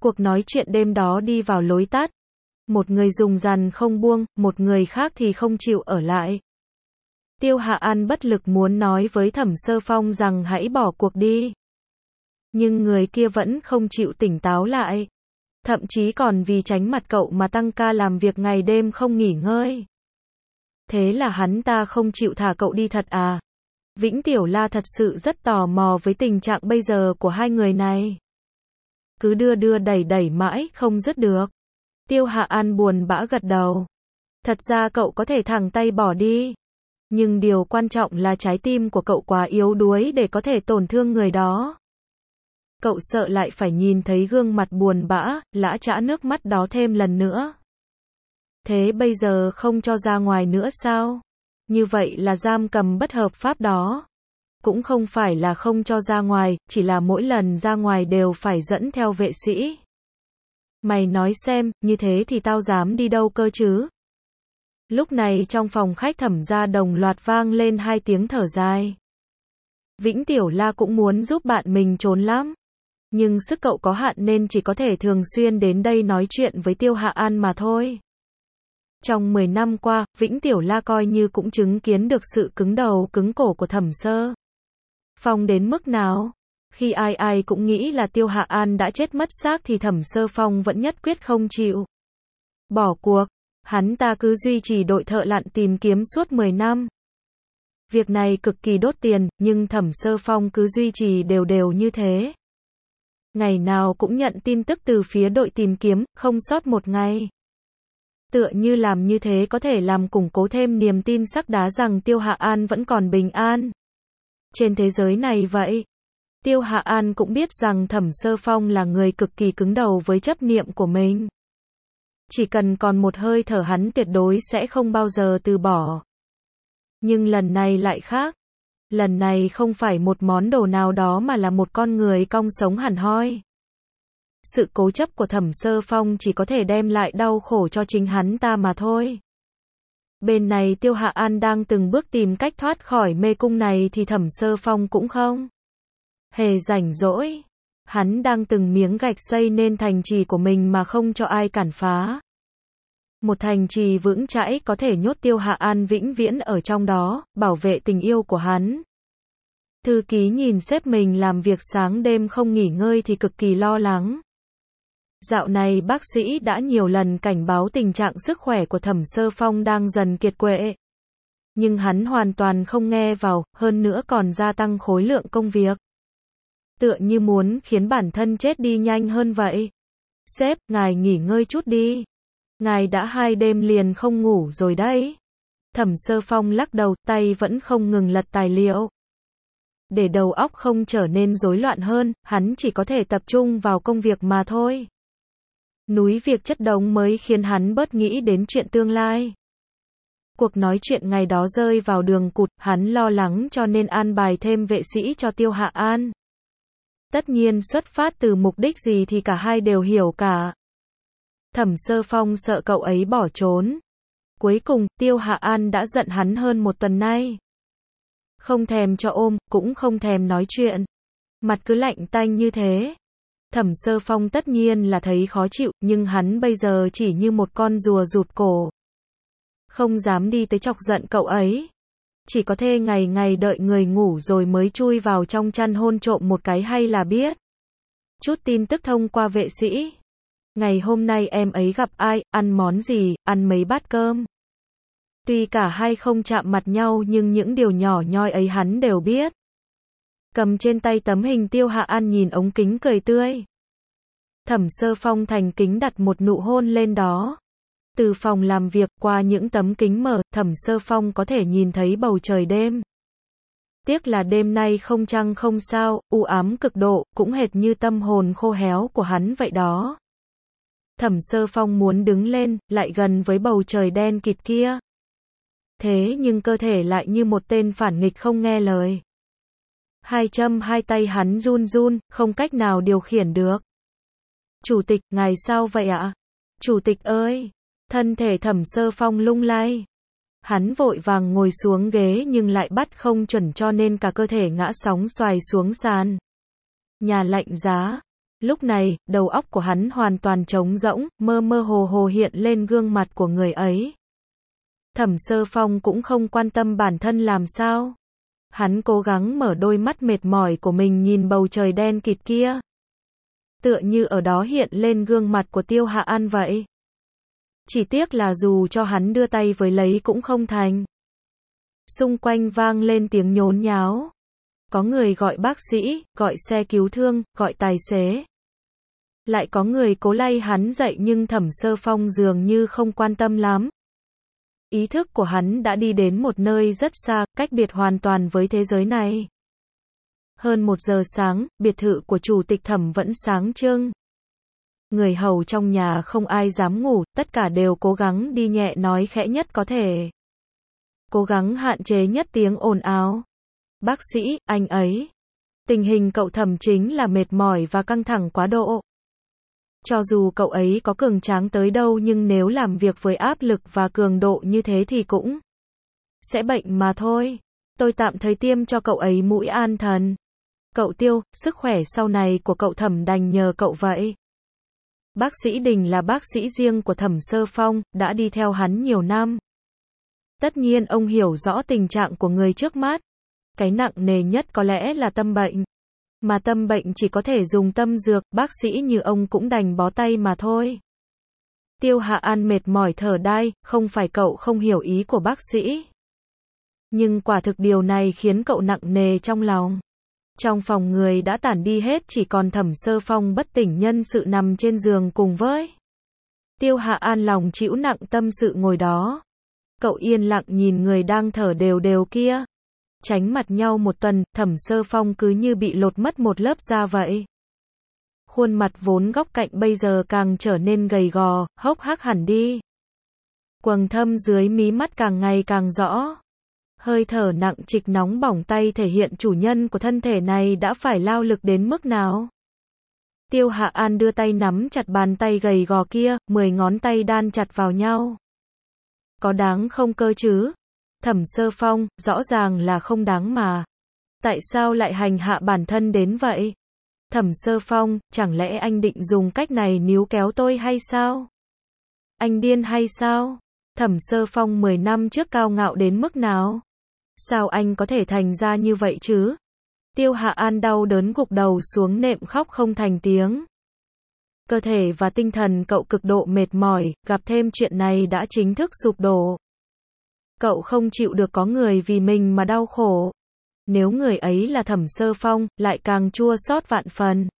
Cuộc nói chuyện đêm đó đi vào lối tắt. Một người dùng dằn không buông, một người khác thì không chịu ở lại. Tiêu Hạ An bất lực muốn nói với Thẩm Sơ Phong rằng hãy bỏ cuộc đi. Nhưng người kia vẫn không chịu tỉnh táo lại. Thậm chí còn vì tránh mặt cậu mà tăng ca làm việc ngày đêm không nghỉ ngơi. Thế là hắn ta không chịu thả cậu đi thật à? Vĩnh Tiểu La thật sự rất tò mò với tình trạng bây giờ của hai người này. Cứ đưa đưa đẩy đẩy mãi không dứt được. Tiêu Hạ An buồn bã gật đầu. Thật ra cậu có thể thẳng tay bỏ đi. Nhưng điều quan trọng là trái tim của cậu quá yếu đuối để có thể tổn thương người đó. Cậu sợ lại phải nhìn thấy gương mặt buồn bã, lã chã nước mắt đó thêm lần nữa. Thế bây giờ không cho ra ngoài nữa sao? Như vậy là giam cầm bất hợp pháp đó. Cũng không phải là không cho ra ngoài, chỉ là mỗi lần ra ngoài đều phải dẫn theo vệ sĩ. Mày nói xem, như thế thì tao dám đi đâu cơ chứ? Lúc này trong phòng khách Thẩm gia đồng loạt vang lên hai tiếng thở dài. Vĩnh Tiểu La cũng muốn giúp bạn mình trốn lắm. Nhưng sức cậu có hạn nên chỉ có thể thường xuyên đến đây nói chuyện với Tiêu Hạ An mà thôi. Trong 10 năm qua, Vĩnh Tiểu La coi như cũng chứng kiến được sự cứng đầu cứng cổ của Thẩm Sơ Phong đến mức nào. Khi ai ai cũng nghĩ là Tiêu Hạ An đã chết mất xác thì Thẩm Sơ Phong vẫn nhất quyết không chịu bỏ cuộc. Hắn ta cứ duy trì đội thợ lặn tìm kiếm suốt 10 năm. Việc này cực kỳ đốt tiền, nhưng Thẩm Sơ Phong cứ duy trì đều đều như thế. Ngày nào cũng nhận tin tức từ phía đội tìm kiếm, không sót một ngày. Tựa như làm như thế có thể làm củng cố thêm niềm tin sắc đá rằng Tiêu Hạ An vẫn còn bình an trên thế giới này vậy. Tiêu Hạ An cũng biết rằng Thẩm Sơ Phong là người cực kỳ cứng đầu với chấp niệm của mình. Chỉ cần còn một hơi thở hắn tuyệt đối sẽ không bao giờ từ bỏ. Nhưng lần này lại khác. Lần này không phải một món đồ nào đó mà là một con người cong sống hẳn hoi. Sự cố chấp của Thẩm Sơ Phong chỉ có thể đem lại đau khổ cho chính hắn ta mà thôi. Bên này Tiêu Hạ An đang từng bước tìm cách thoát khỏi mê cung này thì Thẩm Sơ Phong cũng không hề rảnh rỗi. Hắn đang từng miếng gạch xây nên thành trì của mình mà không cho ai cản phá. Một thành trì vững chãi có thể nhốt Tiêu Hạ An vĩnh viễn ở trong đó, bảo vệ tình yêu của hắn. Thư ký nhìn sếp mình làm việc sáng đêm không nghỉ ngơi thì cực kỳ lo lắng. Dạo này bác sĩ đã nhiều lần cảnh báo tình trạng sức khỏe của Thẩm Sơ Phong đang dần kiệt quệ. Nhưng hắn hoàn toàn không nghe vào, hơn nữa còn gia tăng khối lượng công việc. Tựa như muốn khiến bản thân chết đi nhanh hơn vậy. Sếp, ngài nghỉ ngơi chút đi. Ngài đã 2 đêm liền không ngủ rồi đấy. Thẩm Sơ Phong lắc đầu, tay vẫn không ngừng lật tài liệu. Để đầu óc không trở nên rối loạn hơn, hắn chỉ có thể tập trung vào công việc mà thôi. Núi việc chất đống mới khiến hắn bớt nghĩ đến chuyện tương lai. Cuộc nói chuyện ngày đó rơi vào đường cụt, hắn lo lắng cho nên an bài thêm vệ sĩ cho Tiêu Hạ An. Tất nhiên xuất phát từ mục đích gì thì cả hai đều hiểu cả. Thẩm Sơ Phong sợ cậu ấy bỏ trốn. Cuối cùng, Tiêu Hạ An đã giận hắn hơn 1 tuần nay. Không thèm cho ôm, cũng không thèm nói chuyện. Mặt cứ lạnh tanh như thế. Thẩm Sơ Phong tất nhiên là thấy khó chịu, nhưng hắn bây giờ chỉ như một con rùa rụt cổ. Không dám đi tới chọc giận cậu ấy. Chỉ có thể ngày ngày đợi người ngủ rồi mới chui vào trong chăn hôn trộm một cái hay là biết chút tin tức thông qua vệ sĩ. Ngày hôm nay em ấy gặp ai, ăn món gì, ăn mấy bát cơm. Tuy cả hai không chạm mặt nhau nhưng những điều nhỏ nhoi ấy hắn đều biết. Cầm trên tay tấm hình Tiêu Hạ An nhìn ống kính cười tươi. Thẩm Sơ Phong thành kính đặt một nụ hôn lên đó. Từ phòng làm việc qua những tấm kính mở, Thẩm Sơ Phong có thể nhìn thấy bầu trời đêm. Tiếc là đêm nay không trăng không sao, u ám cực độ, cũng hệt như tâm hồn khô héo của hắn vậy đó. Thẩm Sơ Phong muốn đứng lên, lại gần với bầu trời đen kịt kia. Thế nhưng cơ thể lại như một tên phản nghịch không nghe lời. Hai tay hắn run run, không cách nào điều khiển được. Chủ tịch, ngài sao vậy ạ? Chủ tịch ơi! Thân thể Thẩm Sơ Phong lung lay. Hắn vội vàng ngồi xuống ghế nhưng lại bắt không chuẩn cho nên cả cơ thể ngã sóng xoài xuống sàn. Nhà lạnh giá. Lúc này, đầu óc của hắn hoàn toàn trống rỗng, mơ mơ hồ hồ hiện lên gương mặt của người ấy. Thẩm Sơ Phong cũng không quan tâm bản thân làm sao. Hắn cố gắng mở đôi mắt mệt mỏi của mình nhìn bầu trời đen kịt kia. Tựa như ở đó hiện lên gương mặt của Tiêu Hạ An vậy. Chỉ tiếc là dù cho hắn đưa tay với lấy cũng không thành. Xung quanh vang lên tiếng nhốn nháo. Có người gọi bác sĩ, gọi xe cứu thương, gọi tài xế. Lại có người cố lay hắn dậy nhưng Thẩm Sơ Phong dường như không quan tâm lắm. Ý thức của hắn đã đi đến một nơi rất xa, cách biệt hoàn toàn với thế giới này. Hơn 1 giờ sáng, biệt thự của chủ tịch Thẩm vẫn sáng trưng. Người hầu trong nhà không ai dám ngủ, tất cả đều cố gắng đi nhẹ nói khẽ nhất có thể. Cố gắng hạn chế nhất tiếng ồn ào. Bác sĩ, anh ấy. Tình hình cậu Thẩm chính là mệt mỏi và căng thẳng quá độ. Cho dù cậu ấy có cường tráng tới đâu nhưng nếu làm việc với áp lực và cường độ như thế thì cũng sẽ bệnh mà thôi. Tôi tạm thời tiêm cho cậu ấy mũi an thần. Cậu Tiêu, sức khỏe sau này của cậu Thẩm đành nhờ cậu vậy. Bác sĩ Đình là bác sĩ riêng của Thẩm Sơ Phong, đã đi theo hắn nhiều năm. Tất nhiên ông hiểu rõ tình trạng của người trước mắt. Cái nặng nề nhất có lẽ là tâm bệnh. Mà tâm bệnh chỉ có thể dùng tâm dược, bác sĩ như ông cũng đành bó tay mà thôi. Tiêu Hạ An mệt mỏi thở đai, không phải cậu không hiểu ý của bác sĩ. Nhưng quả thực điều này khiến cậu nặng nề trong lòng. Trong phòng người đã tản đi hết, chỉ còn Thẩm Sơ Phong bất tỉnh nhân sự nằm trên giường cùng với Tiêu Hạ An lòng chịu nặng tâm sự ngồi đó. Cậu yên lặng nhìn người đang thở đều đều kia. Tránh mặt nhau một tuần, Thẩm Sơ Phong cứ như bị lột mất một lớp da vậy. Khuôn mặt vốn góc cạnh bây giờ càng trở nên gầy gò, hốc hác hẳn đi. Quầng thâm dưới mí mắt càng ngày càng rõ. Hơi thở nặng trịch nóng bỏng tay thể hiện chủ nhân của thân thể này đã phải lao lực đến mức nào. Tiêu Hạ An đưa tay nắm chặt bàn tay gầy gò kia, 10 ngón tay đan chặt vào nhau. Có đáng không cơ chứ? Thẩm Sơ Phong, rõ ràng là không đáng mà. Tại sao lại hành hạ bản thân đến vậy? Thẩm Sơ Phong, chẳng lẽ anh định dùng cách này níu kéo tôi hay sao? Anh điên hay sao? Thẩm Sơ Phong 10 năm trước cao ngạo đến mức nào? Sao anh có thể thành ra như vậy chứ? Tiêu Hạ An đau đớn gục đầu xuống nệm khóc không thành tiếng. Cơ thể và tinh thần cậu cực độ mệt mỏi, gặp thêm chuyện này đã chính thức sụp đổ. Cậu không chịu được có người vì mình mà đau khổ. Nếu người ấy là Thẩm Sơ Phong, lại càng chua xót vạn phần.